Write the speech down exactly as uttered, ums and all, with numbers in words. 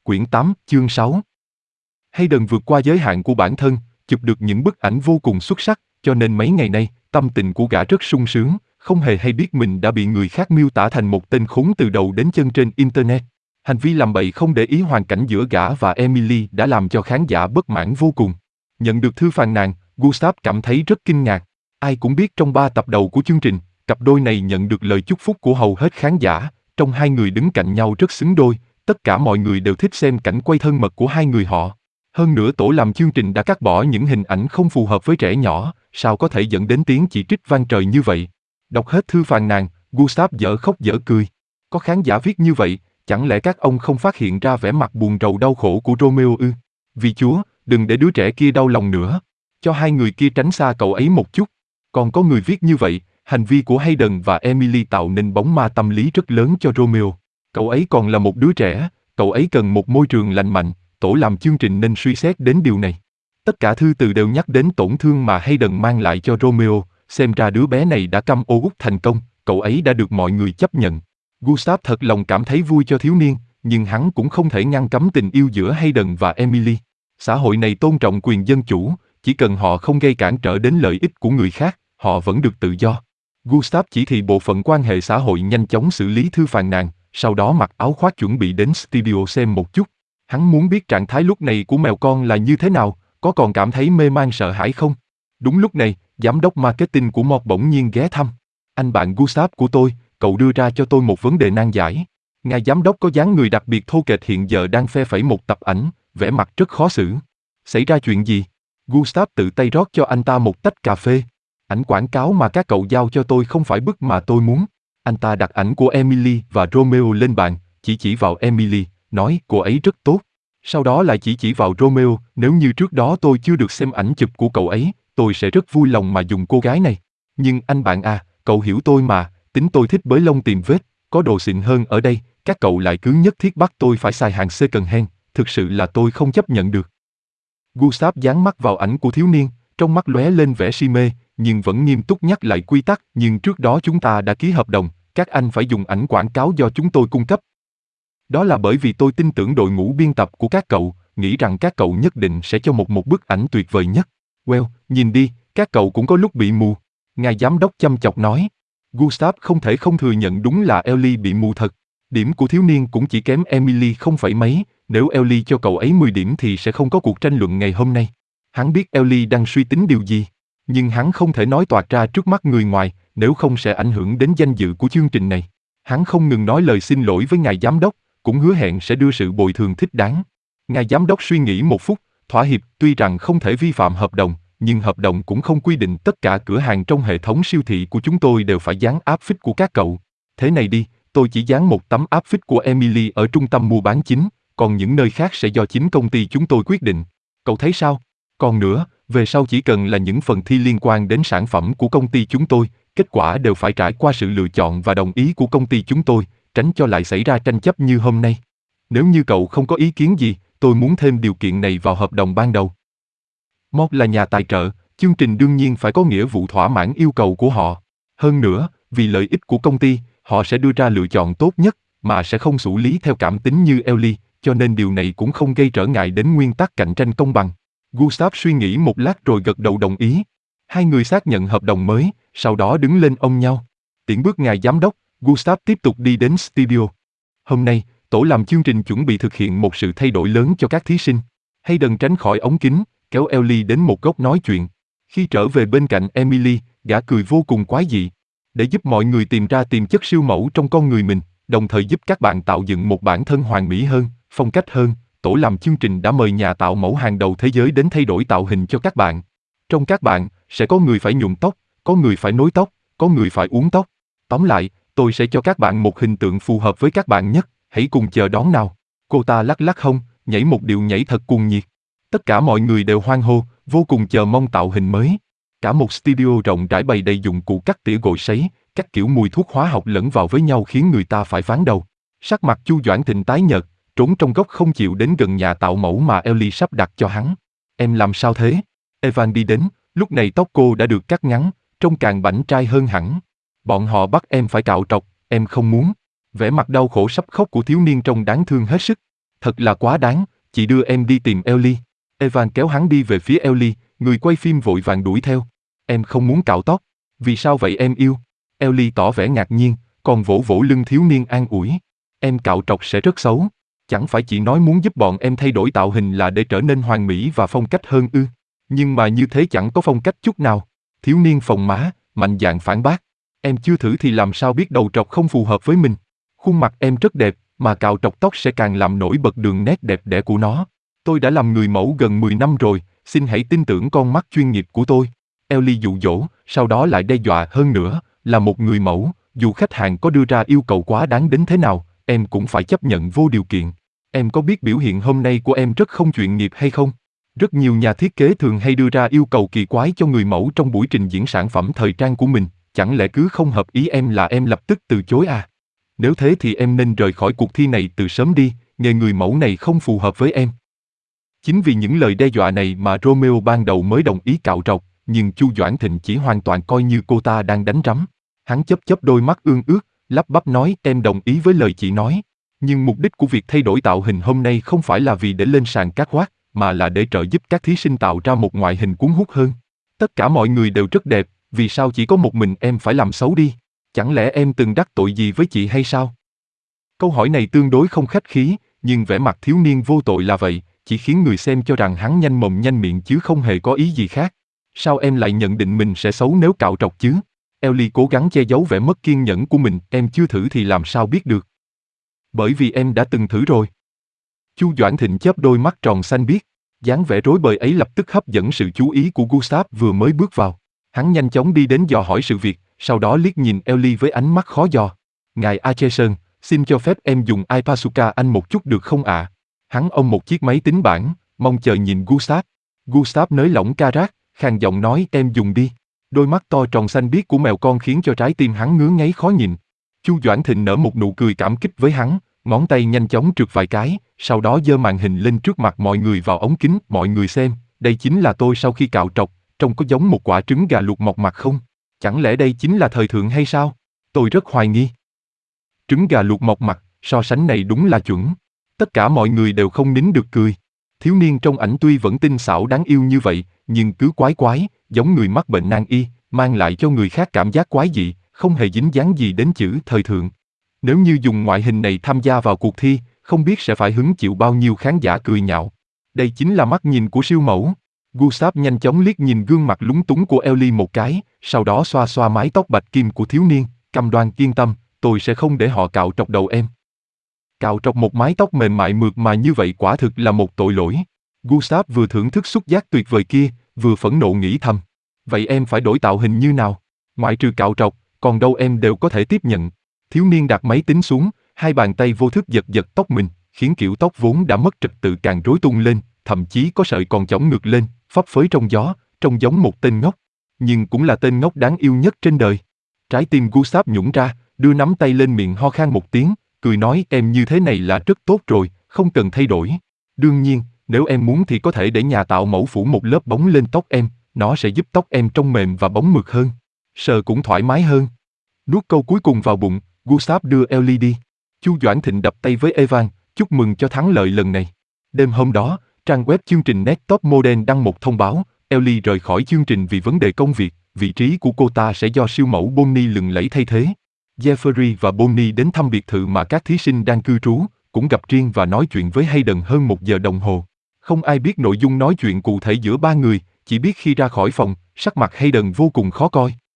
Quyển tám, chương sáu. Hayden vượt qua giới hạn của bản thân, chụp được những bức ảnh vô cùng xuất sắc, cho nên mấy ngày nay, tâm tình của gã rất sung sướng, không hề hay biết mình đã bị người khác miêu tả thành một tên khốn từ đầu đến chân trên Internet. Hành vi làm bậy không để ý hoàn cảnh giữa gã và Emily đã làm cho khán giả bất mãn vô cùng. Nhận được thư phàn nàn, Gustav cảm thấy rất kinh ngạc. Ai cũng biết trong ba tập đầu của chương trình, cặp đôi này nhận được lời chúc phúc của hầu hết khán giả, trong hai người đứng cạnh nhau rất xứng đôi, tất cả mọi người đều thích xem cảnh quay thân mật của hai người họ. Hơn nữa tổ làm chương trình đã cắt bỏ những hình ảnh không phù hợp với trẻ nhỏ, sao có thể dẫn đến tiếng chỉ trích vang trời như vậy. Đọc hết thư phàn nàn, Gustav dở khóc dở cười. Có khán giả viết như vậy, chẳng lẽ các ông không phát hiện ra vẻ mặt buồn rầu đau khổ của Romeo ư? Vì Chúa, đừng để đứa trẻ kia đau lòng nữa. Cho hai người kia tránh xa cậu ấy một chút. Còn có người viết như vậy, hành vi của Hayden và Emily tạo nên bóng ma tâm lý rất lớn cho Romeo. Cậu ấy còn là một đứa trẻ, cậu ấy cần một môi trường lành mạnh, tổ làm chương trình nên suy xét đến điều này. Tất cả thư từ đều nhắc đến tổn thương mà Hayden mang lại cho Romeo, xem ra đứa bé này đã căm ô uất thành công, cậu ấy đã được mọi người chấp nhận. Gustav thật lòng cảm thấy vui cho thiếu niên, nhưng hắn cũng không thể ngăn cấm tình yêu giữa Hayden và Emily. Xã hội này tôn trọng quyền dân chủ, chỉ cần họ không gây cản trở đến lợi ích của người khác, họ vẫn được tự do. Gustav chỉ thị bộ phận quan hệ xã hội nhanh chóng xử lý thư phàn nàn, sau đó mặc áo khoác chuẩn bị đến studio xem một chút. Hắn muốn biết trạng thái lúc này của mèo con là như thế nào, có còn cảm thấy mê man sợ hãi không? Đúng lúc này, giám đốc marketing của Mort bỗng nhiên ghé thăm. Anh bạn Gustav của tôi, cậu đưa ra cho tôi một vấn đề nan giải. Ngài giám đốc có dáng người đặc biệt thô kệch hiện giờ đang phe phẩy một tập ảnh, vẻ mặt rất khó xử. Xảy ra chuyện gì? Gustav tự tay rót cho anh ta một tách cà phê. Ảnh quảng cáo mà các cậu giao cho tôi không phải bức mà tôi muốn. Anh ta đặt ảnh của Emily và Romeo lên bàn, chỉ chỉ vào Emily, nói cô ấy rất tốt. Sau đó lại chỉ chỉ vào Romeo, nếu như trước đó tôi chưa được xem ảnh chụp của cậu ấy, tôi sẽ rất vui lòng mà dùng cô gái này. Nhưng anh bạn à, cậu hiểu tôi mà, tính tôi thích bới lông tìm vết, có đồ xịn hơn ở đây, các cậu lại cứ nhất thiết bắt tôi phải xài hàng second hand, thực sự là tôi không chấp nhận được. Gustav dán mắt vào ảnh của thiếu niên, trong mắt lóe lên vẻ si mê, nhưng vẫn nghiêm túc nhắc lại quy tắc, nhưng trước đó chúng ta đã ký hợp đồng, các anh phải dùng ảnh quảng cáo do chúng tôi cung cấp. Đó là bởi vì tôi tin tưởng đội ngũ biên tập của các cậu, nghĩ rằng các cậu nhất định sẽ cho một một bức ảnh tuyệt vời nhất. Well, nhìn đi, các cậu cũng có lúc bị mù. Ngài giám đốc chăm chọc nói. Gustav không thể không thừa nhận đúng là Ellie bị mù thật. Điểm của thiếu niên cũng chỉ kém Emily không phải mấy, nếu Ellie cho cậu ấy mười điểm thì sẽ không có cuộc tranh luận ngày hôm nay. Hắn biết Ellie đang suy tính điều gì, nhưng hắn không thể nói toạc ra trước mắt người ngoài, nếu không sẽ ảnh hưởng đến danh dự của chương trình này. Hắn không ngừng nói lời xin lỗi với ngài giám đốc, cũng hứa hẹn sẽ đưa sự bồi thường thích đáng. Ngài giám đốc suy nghĩ một phút, thỏa hiệp, tuy rằng không thể vi phạm hợp đồng, nhưng hợp đồng cũng không quy định tất cả cửa hàng trong hệ thống siêu thị của chúng tôi đều phải dán áp phích của các cậu. Thế này đi, tôi chỉ dán một tấm áp phích của Emily ở trung tâm mua bán chính, còn những nơi khác sẽ do chính công ty chúng tôi quyết định. Cậu thấy sao? Còn nữa, về sau chỉ cần là những phần thi liên quan đến sản phẩm của công ty chúng tôi, kết quả đều phải trải qua sự lựa chọn và đồng ý của công ty chúng tôi, tránh cho lại xảy ra tranh chấp như hôm nay. Nếu như cậu không có ý kiến gì, tôi muốn thêm điều kiện này vào hợp đồng ban đầu. Mort là nhà tài trợ, chương trình đương nhiên phải có nghĩa vụ thỏa mãn yêu cầu của họ. Hơn nữa, vì lợi ích của công ty, họ sẽ đưa ra lựa chọn tốt nhất, mà sẽ không xử lý theo cảm tính như Ellie, cho nên điều này cũng không gây trở ngại đến nguyên tắc cạnh tranh công bằng. Gustav suy nghĩ một lát rồi gật đầu đồng ý. Hai người xác nhận hợp đồng mới, sau đó đứng lên ôm nhau. Tiễn bước ngài giám đốc, Gustav tiếp tục đi đến studio. Hôm nay, tổ làm chương trình chuẩn bị thực hiện một sự thay đổi lớn cho các thí sinh. Hayden tránh khỏi ống kính, kéo Ellie đến một góc nói chuyện. Khi trở về bên cạnh Emily, gã cười vô cùng quái dị. Để giúp mọi người tìm ra tiềm chất siêu mẫu trong con người mình, đồng thời giúp các bạn tạo dựng một bản thân hoàn mỹ hơn, phong cách hơn, tổ làm chương trình đã mời nhà tạo mẫu hàng đầu thế giới đến thay đổi tạo hình cho các bạn. Trong các bạn, sẽ có người phải nhuộm tóc, có người phải nối tóc, có người phải uốn tóc. Tóm lại, tôi sẽ cho các bạn một hình tượng phù hợp với các bạn nhất, hãy cùng chờ đón nào. Cô ta lắc lắc hông, nhảy một điệu nhảy thật cuồng nhiệt. Tất cả mọi người đều hoan hô, vô cùng chờ mong tạo hình mới. Cả một studio rộng rãi bày đầy dụng cụ cắt tỉa gội sấy, các kiểu mùi thuốc hóa học lẫn vào với nhau khiến người ta phải váng đầu. Sắc mặt Chu Doãn Thịnh tái nhợt, trốn trong góc không chịu đến gần nhà tạo mẫu mà Ellie sắp đặt cho hắn. Em làm sao thế? Evan đi đến, lúc này tóc cô đã được cắt ngắn, trông càng bảnh trai hơn hẳn. Bọn họ bắt em phải cạo trọc, em không muốn. Vẻ mặt đau khổ sắp khóc của thiếu niên trông đáng thương hết sức. Thật là quá đáng, chị đưa em đi tìm Ellie. Evan kéo hắn đi về phía Ellie, người quay phim vội vàng đuổi theo. Em không muốn cạo tóc. Vì sao vậy em yêu? Ellie tỏ vẻ ngạc nhiên, còn vỗ vỗ lưng thiếu niên an ủi. Em cạo trọc sẽ rất xấu. Chẳng phải chị nói muốn giúp bọn em thay đổi tạo hình là để trở nên hoàn mỹ và phong cách hơn ư? Nhưng mà như thế chẳng có phong cách chút nào. Thiếu niên phồng má, mạnh dạn phản bác. Em chưa thử thì làm sao biết đầu trọc không phù hợp với mình. Khuôn mặt em rất đẹp, mà cạo trọc tóc sẽ càng làm nổi bật đường nét đẹp đẽ của nó. Tôi đã làm người mẫu gần mười năm rồi, xin hãy tin tưởng con mắt chuyên nghiệp của tôi. Ellie dụ dỗ, sau đó lại đe dọa hơn nữa, là một người mẫu, dù khách hàng có đưa ra yêu cầu quá đáng đến thế nào, em cũng phải chấp nhận vô điều kiện. Em có biết biểu hiện hôm nay của em rất không chuyên nghiệp hay không? Rất nhiều nhà thiết kế thường hay đưa ra yêu cầu kỳ quái cho người mẫu trong buổi trình diễn sản phẩm thời trang của mình, chẳng lẽ cứ không hợp ý em là em lập tức từ chối à? Nếu thế thì em nên rời khỏi cuộc thi này từ sớm đi, nghề người mẫu này không phù hợp với em. Chính vì những lời đe dọa này mà Romeo ban đầu mới đồng ý cạo trọc, nhưng Chu Doãn Thịnh chỉ hoàn toàn coi như cô ta đang đánh rắm. Hắn chớp chớp đôi mắt ương ướt, lắp bắp nói em đồng ý với lời chị nói. Nhưng mục đích của việc thay đổi tạo hình hôm nay không phải là vì để lên sàn catwalk, mà là để trợ giúp các thí sinh tạo ra một ngoại hình cuốn hút hơn. Tất cả mọi người đều rất đẹp, vì sao chỉ có một mình em phải làm xấu đi? Chẳng lẽ em từng đắc tội gì với chị hay sao? Câu hỏi này tương đối không khách khí, nhưng vẻ mặt thiếu niên vô tội là vậy, chỉ khiến người xem cho rằng hắn nhanh mồm nhanh miệng chứ không hề có ý gì khác. Sao em lại nhận định mình sẽ xấu nếu cạo trọc chứ? Ellie cố gắng che giấu vẻ mất kiên nhẫn của mình, em chưa thử thì làm sao biết được. Bởi vì em đã từng thử rồi. Chu Doãn Thịnh chớp đôi mắt tròn xanh biếc, dáng vẻ rối bời ấy lập tức hấp dẫn sự chú ý của Gustav vừa mới bước vào. Hắn nhanh chóng đi đến dò hỏi sự việc, sau đó liếc nhìn Ellie với ánh mắt khó dò. Ngài Acheson, xin cho phép em dùng iPasuka anh một chút được không ạ? À? Hắn ôm một chiếc máy tính bảng, mong chờ nhìn Gustav. Gustav nới lỏng ca rác, khàn giọng nói em dùng đi. Đôi mắt to tròn xanh biếc của mèo con khiến cho trái tim hắn ngứa ngáy khó nhìn. Chu Doãn Thịnh nở một nụ cười cảm kích với hắn, ngón tay nhanh chóng trượt vài cái, sau đó giơ màn hình lên trước mặt mọi người vào ống kính. Mọi người xem, đây chính là tôi sau khi cạo trọc, trông có giống một quả trứng gà luộc mọc mặt không? Chẳng lẽ đây chính là thời thượng hay sao? Tôi rất hoài nghi. Trứng gà luộc mọc mặt, so sánh này đúng là chuẩn. Tất cả mọi người đều không nín được cười. Thiếu niên trong ảnh tuy vẫn tinh xảo đáng yêu như vậy, nhưng cứ quái quái, giống người mắc bệnh nan y, mang lại cho người khác cảm giác quái dị, không hề dính dáng gì đến chữ thời thượng. Nếu như dùng ngoại hình này tham gia vào cuộc thi, không biết sẽ phải hứng chịu bao nhiêu khán giả cười nhạo. Đây chính là mắt nhìn của siêu mẫu. Gustav nhanh chóng liếc nhìn gương mặt lúng túng của Ellie một cái, sau đó xoa xoa mái tóc bạch kim của thiếu niên, cam đoan yên tâm, tôi sẽ không để họ cạo trọc đầu em. Cạo trọc một mái tóc mềm mại mượt mà như vậy quả thực là một tội lỗi. Gustav vừa thưởng thức xúc giác tuyệt vời kia, vừa phẫn nộ nghĩ thầm. Vậy em phải đổi tạo hình như nào? Ngoại trừ cạo trọc, còn đâu em đều có thể tiếp nhận. Thiếu niên đặt máy tính xuống, hai bàn tay vô thức giật giật tóc mình, khiến kiểu tóc vốn đã mất trật tự càng rối tung lên, thậm chí có sợi còn chỏng ngược lên, phấp phới trong gió, trông giống một tên ngốc. Nhưng cũng là tên ngốc đáng yêu nhất trên đời. Trái tim Gustav nhũn ra, đưa nắm tay lên miệng ho khan một tiếng, cười nói em như thế này là rất tốt rồi, không cần thay đổi. Đương nhiên, nếu em muốn thì có thể để nhà tạo mẫu phủ một lớp bóng lên tóc em, nó sẽ giúp tóc em trông mềm và bóng mượt hơn. Sờ cũng thoải mái hơn. Nuốt câu cuối cùng vào bụng, Gustav đưa Ellie đi. Chu Doãn Thịnh đập tay với Evan, chúc mừng cho thắng lợi lần này. Đêm hôm đó, trang web chương trình Net Top Model đăng một thông báo, Ellie rời khỏi chương trình vì vấn đề công việc, vị trí của cô ta sẽ do siêu mẫu Bonnie lừng lẫy thay thế. Jeffrey và Bonnie đến thăm biệt thự mà các thí sinh đang cư trú, cũng gặp riêng và nói chuyện với Hayden hơn một giờ đồng hồ. Không ai biết nội dung nói chuyện cụ thể giữa ba người, chỉ biết khi ra khỏi phòng, sắc mặt Hayden vô cùng khó coi.